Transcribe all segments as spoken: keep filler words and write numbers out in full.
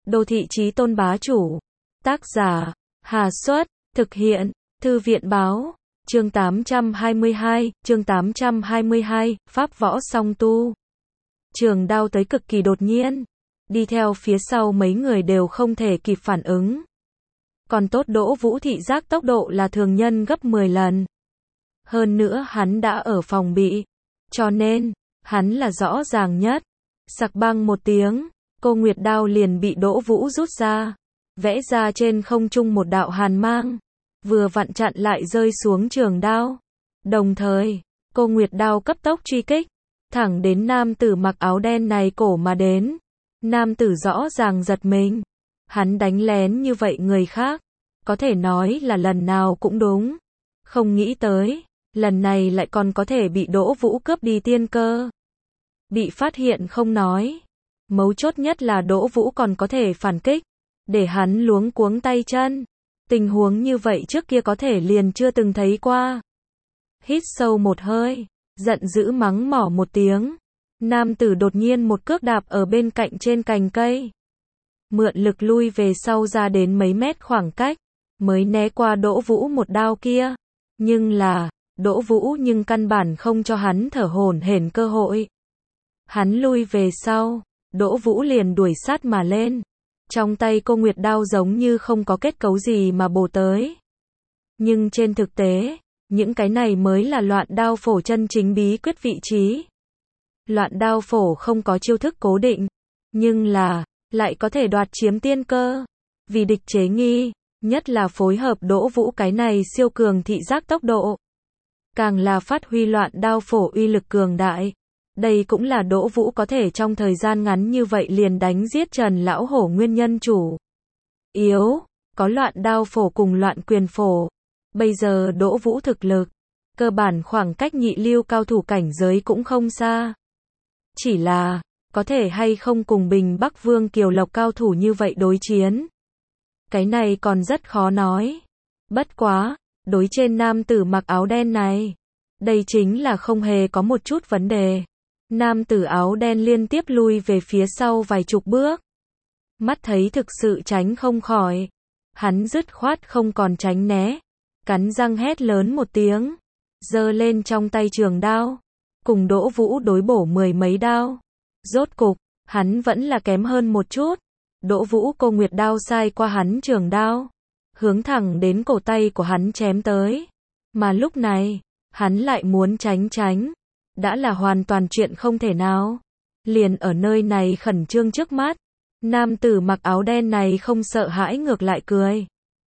Đô thị chí tôn bá chủ. Tác giả, Hà Xuất, thực hiện, Thư viện báo. Chương tám trăm hai mươi hai, chương tám trăm hai mươi hai, Pháp võ song tu. Trường đao tới cực kỳ đột nhiên. Đi theo phía sau mấy người đều không thể kịp phản ứng. Còn tốt Đỗ Vũ thị giác tốc độ là thường nhân gấp mười lần. Hơn nữa hắn đã ở phòng bị. Cho nên, hắn là rõ ràng nhất. Sặc băng một tiếng, cô Nguyệt đao liền bị Đỗ Vũ rút ra. Vẽ ra trên không trung một đạo hàn mang. Vừa vặn chặn lại rơi xuống trường đao. Đồng thời, cô Nguyệt đao cấp tốc truy kích. Thẳng đến nam tử mặc áo đen này cổ mà đến. Nam tử rõ ràng giật mình. Hắn đánh lén như vậy người khác. Có thể nói là lần nào cũng đúng. Không nghĩ tới, lần này lại còn có thể bị Đỗ Vũ cướp đi tiên cơ. Bị phát hiện không nói. Mấu chốt nhất là Đỗ Vũ còn có thể phản kích. Để hắn luống cuống tay chân. Tình huống như vậy trước kia có thể liền chưa từng thấy qua. Hít sâu một hơi. Giận dữ mắng mỏ một tiếng. Nam tử đột nhiên một cước đạp ở bên cạnh trên cành cây. Mượn lực lui về sau ra đến mấy mét khoảng cách. Mới né qua Đỗ Vũ một đao kia. Nhưng là, Đỗ Vũ nhưng căn bản không cho hắn thở hổn hển cơ hội. Hắn lui về sau, Đỗ Vũ liền đuổi sát mà lên. Trong tay cô Nguyệt đao giống như không có kết cấu gì mà bổ tới. Nhưng trên thực tế, những cái này mới là loạn đao phổ chân chính bí quyết vị trí. Loạn đao phổ không có chiêu thức cố định, nhưng là, lại có thể đoạt chiếm tiên cơ. Vì địch chế nghi, nhất là phối hợp Đỗ Vũ cái này siêu cường thị giác tốc độ. Càng là phát huy loạn đao phổ uy lực cường đại. Đây cũng là Đỗ Vũ có thể trong thời gian ngắn như vậy liền đánh giết Trần Lão Hổ nguyên nhân chủ. Yếu, có loạn đao phổ cùng loạn quyền phổ. Bây giờ Đỗ Vũ thực lực, cơ bản khoảng cách nhị lưu cao thủ cảnh giới cũng không xa. Chỉ là, có thể hay không cùng Bình Bắc Vương Kiều Lộc cao thủ như vậy đối chiến. Cái này còn rất khó nói. Bất quá, đối trên nam tử mặc áo đen này, đây chính là không hề có một chút vấn đề. Nam tử áo đen liên tiếp lui về phía sau vài chục bước. Mắt thấy thực sự tránh không khỏi. Hắn dứt khoát không còn tránh né. Cắn răng hét lớn một tiếng. Giơ lên trong tay trường đao. Cùng Đỗ Vũ đối bổ mười mấy đao. Rốt cục, hắn vẫn là kém hơn một chút. Đỗ Vũ cô Nguyệt đao sai qua hắn trường đao. Hướng thẳng đến cổ tay của hắn chém tới. Mà lúc này, hắn lại muốn tránh tránh. Đã là hoàn toàn chuyện không thể nào. Liền ở nơi này khẩn trương trước mắt. Nam tử mặc áo đen này không sợ hãi ngược lại cười.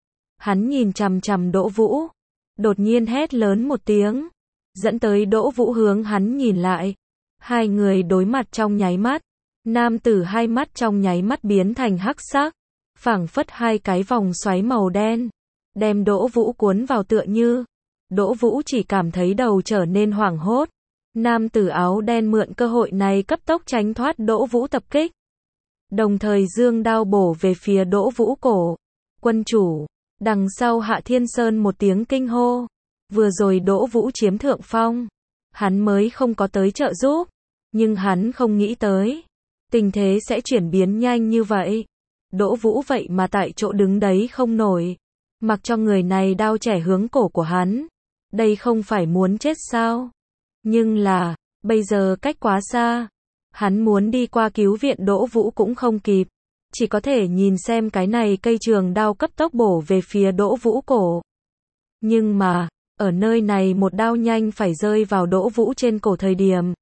Hắn nhìn chằm chằm Đỗ Vũ. Đột nhiên hét lớn một tiếng. Dẫn tới Đỗ Vũ hướng hắn nhìn lại. Hai người đối mặt trong nháy mắt. Nam tử hai mắt trong nháy mắt biến thành hắc sắc. Phảng phất hai cái vòng xoáy màu đen. Đem Đỗ Vũ cuốn vào tựa như. Đỗ Vũ chỉ cảm thấy đầu trở nên hoảng hốt. Nam tử áo đen mượn cơ hội này cấp tốc tránh thoát Đỗ Vũ tập kích. Đồng thời giương đao bổ về phía Đỗ Vũ cổ. Quân chủ, đằng sau Hạ Thiên Sơn một tiếng kinh hô. Vừa rồi Đỗ Vũ chiếm thượng phong. Hắn mới không có tới trợ giúp. Nhưng hắn không nghĩ tới. Tình thế sẽ chuyển biến nhanh như vậy. Đỗ Vũ vậy mà tại chỗ đứng đấy không nổi. Mặc cho người này đao chẻ hướng cổ của hắn. Đây không phải muốn chết sao? Nhưng là, bây giờ cách quá xa. Hắn muốn đi qua cứu viện Đỗ Vũ cũng không kịp. Chỉ có thể nhìn xem cái này cây trường đao cấp tốc bổ về phía Đỗ Vũ cổ. Nhưng mà, ở nơi này một đao nhanh phải rơi vào Đỗ Vũ trên cổ thời điểm.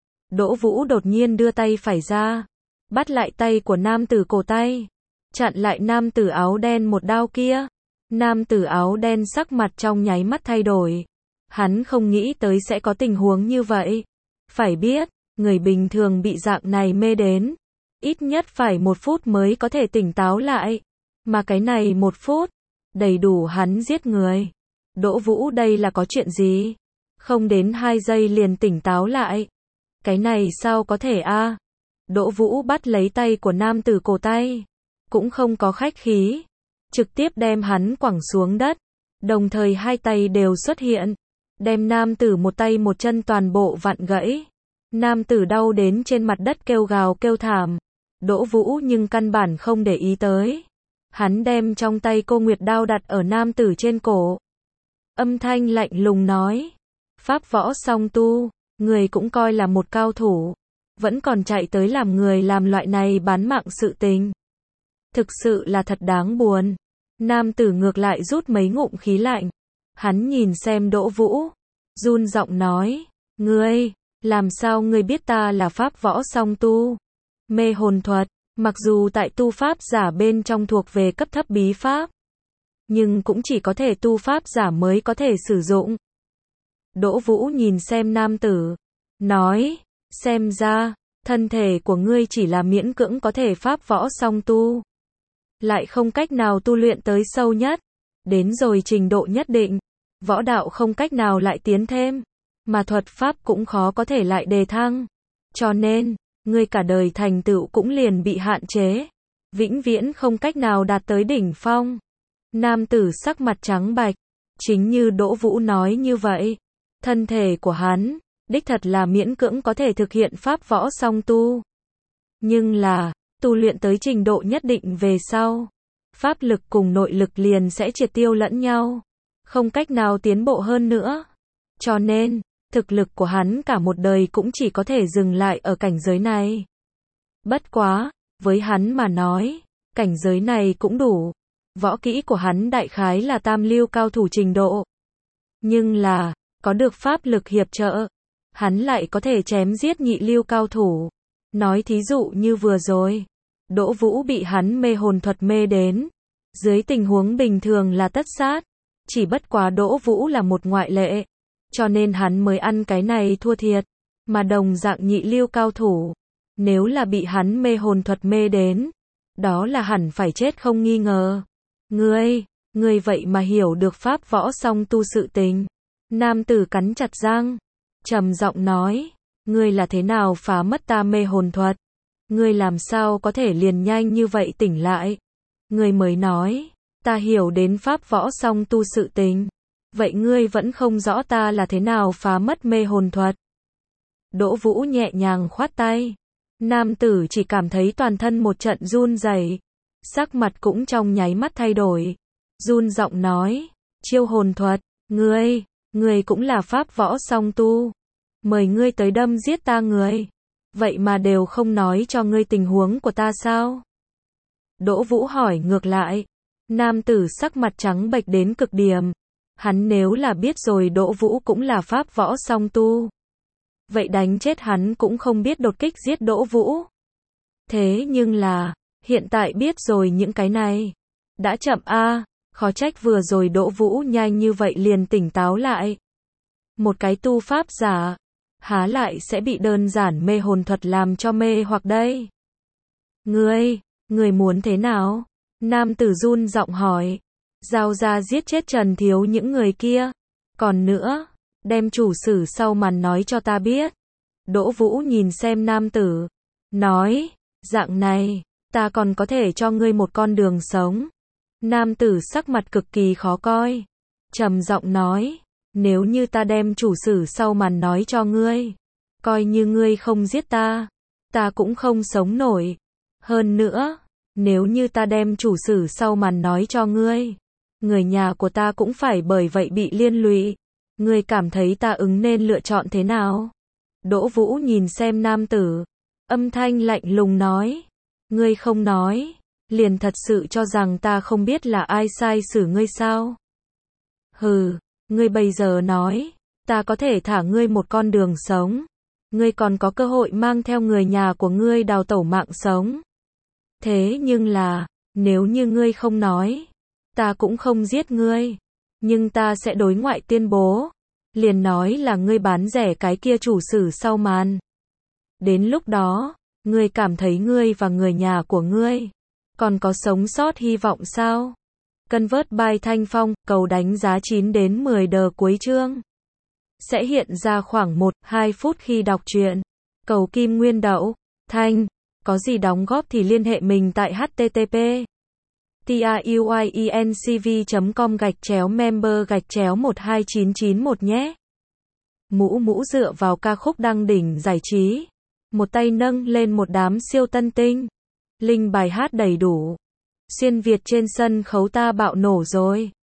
Đỗ Vũ đột nhiên đưa tay phải ra. Bắt lại tay của nam tử cổ tay. Chặn lại nam tử áo đen một đao kia. Nam tử áo đen sắc mặt trong nháy mắt thay đổi. Hắn không nghĩ tới sẽ có tình huống như vậy. Phải biết, người bình thường bị dạng này mê đến. Ít nhất phải một phút mới có thể tỉnh táo lại. Mà cái này một phút, đầy đủ hắn giết người. Đỗ Vũ đây là có chuyện gì? Không đến hai giây liền tỉnh táo lại. Cái này sao có thể a? Đỗ Vũ bắt lấy tay của nam tử cổ tay. Cũng không có khách khí. Trực tiếp đem hắn quẳng xuống đất. Đồng thời hai tay đều xuất hiện. Đem nam tử một tay một chân toàn bộ vặn gãy. Nam tử đau đến trên mặt đất kêu gào kêu thảm. Đỗ Vũ nhưng căn bản không để ý tới. Hắn đem trong tay cô nguyệt đao đặt ở nam tử trên cổ. Âm thanh lạnh lùng nói. Pháp võ song tu, người cũng coi là một cao thủ. Vẫn còn chạy tới làm người làm loại này bán mạng sự tình. Thực sự là thật đáng buồn. Nam tử ngược lại rút mấy ngụm khí lạnh. Hắn nhìn xem Đỗ Vũ. Run giọng nói. Ngươi, làm sao ngươi biết ta là pháp võ song tu? Mê hồn thuật, mặc dù tại tu pháp giả bên trong thuộc về cấp thấp bí pháp. Nhưng cũng chỉ có thể tu pháp giả mới có thể sử dụng. Đỗ Vũ nhìn xem nam tử. Nói, xem ra, thân thể của ngươi chỉ là miễn cưỡng có thể pháp võ song tu. Lại không cách nào tu luyện tới sâu nhất. Đến rồi trình độ nhất định. Võ đạo không cách nào lại tiến thêm. Mà thuật pháp cũng khó có thể lại đề thăng. Cho nên, ngươi cả đời thành tựu cũng liền bị hạn chế. Vĩnh viễn không cách nào đạt tới đỉnh phong. Nam tử sắc mặt trắng bạch. Chính như Đỗ Vũ nói như vậy. Thân thể của hắn, đích thật là miễn cưỡng có thể thực hiện pháp võ song tu. Nhưng là, tu luyện tới trình độ nhất định về sau. Pháp lực cùng nội lực liền sẽ triệt tiêu lẫn nhau. Không cách nào tiến bộ hơn nữa. Cho nên, thực lực của hắn cả một đời cũng chỉ có thể dừng lại ở cảnh giới này. Bất quá, với hắn mà nói, cảnh giới này cũng đủ. Võ kỹ của hắn đại khái là tam lưu cao thủ trình độ. Nhưng là, có được pháp lực hiệp trợ, hắn lại có thể chém giết nhị lưu cao thủ. Nói thí dụ như vừa rồi, Đỗ Vũ bị hắn mê hồn thuật mê đến. Dưới tình huống bình thường là tất sát. Chỉ bất quá Đỗ Vũ là một ngoại lệ. Cho nên hắn mới ăn cái này thua thiệt. Mà đồng dạng nhị lưu cao thủ, nếu là bị hắn mê hồn thuật mê đến, đó là hẳn phải chết không nghi ngờ. Ngươi, ngươi vậy mà hiểu được pháp võ song tu sự tình. Nam tử cắn chặt răng, trầm giọng nói, ngươi là thế nào phá mất ta mê hồn thuật? Ngươi làm sao có thể liền nhanh như vậy tỉnh lại? Ngươi mới nói, ta hiểu đến pháp võ song tu sự tình. Vậy ngươi vẫn không rõ ta là thế nào phá mất mê hồn thuật? Đỗ Vũ nhẹ nhàng khoát tay. Nam tử chỉ cảm thấy toàn thân một trận run rẩy, sắc mặt cũng trong nháy mắt thay đổi. Run giọng nói, chiêu hồn thuật, ngươi, ngươi cũng là pháp võ song tu. Mời ngươi tới đâm giết ta người. Vậy mà đều không nói cho ngươi tình huống của ta sao? Đỗ Vũ hỏi ngược lại. Nam tử sắc mặt trắng bệch đến cực điểm. Hắn nếu là biết rồi Đỗ Vũ cũng là pháp võ song tu, vậy đánh chết hắn cũng không biết đột kích giết Đỗ Vũ. Thế nhưng là, hiện tại biết rồi những cái này. Đã chậm a, à, khó trách vừa rồi Đỗ Vũ nhanh như vậy liền tỉnh táo lại. Một cái tu pháp giả, há lại sẽ bị đơn giản mê hồn thuật làm cho mê hoặc đây. Ngươi, ngươi muốn thế nào? Nam tử run giọng hỏi. Giao ra giết chết Trần Thiếu những người kia. Còn nữa, đem chủ sử sau màn nói cho ta biết. Đỗ Vũ nhìn xem nam tử. Nói, dạng này, ta còn có thể cho ngươi một con đường sống. Nam tử sắc mặt cực kỳ khó coi. Trầm giọng nói, nếu như ta đem chủ sử sau màn nói cho ngươi, coi như ngươi không giết ta, ta cũng không sống nổi. Hơn nữa, nếu như ta đem chủ sử sau màn nói cho ngươi, người nhà của ta cũng phải bởi vậy bị liên lụy. Ngươi cảm thấy ta ứng nên lựa chọn thế nào? Đỗ Vũ nhìn xem nam tử, âm thanh lạnh lùng nói, ngươi không nói, liền thật sự cho rằng ta không biết là ai sai xử ngươi sao? Hừ, ngươi bây giờ nói, ta có thể thả ngươi một con đường sống. Ngươi còn có cơ hội mang theo người nhà của ngươi đào tẩu mạng sống. Thế nhưng là, nếu như ngươi không nói, ta cũng không giết ngươi, nhưng ta sẽ đối ngoại tuyên bố, liền nói là ngươi bán rẻ cái kia chủ sử sau màn. Đến lúc đó, ngươi cảm thấy ngươi và người nhà của ngươi còn có sống sót hy vọng sao? Convert by Thanh Phong, cầu đánh giá chín đến mười đờ cuối chương. Sẽ hiện ra khoảng một đến hai phút khi đọc truyện. Cầu Kim Nguyên Đậu, Thanh, có gì đóng góp thì liên hệ mình tại h t t p truyencv chấm com gạch chéo member gạch chéo một hai chín chín một nhé. Mũ mũ dựa vào ca khúc đăng đỉnh giải trí, một tay nâng lên một đám siêu tân tinh. Linh bài hát đầy đủ. Xuyên Việt trên sân khấu ta bạo nổ rồi.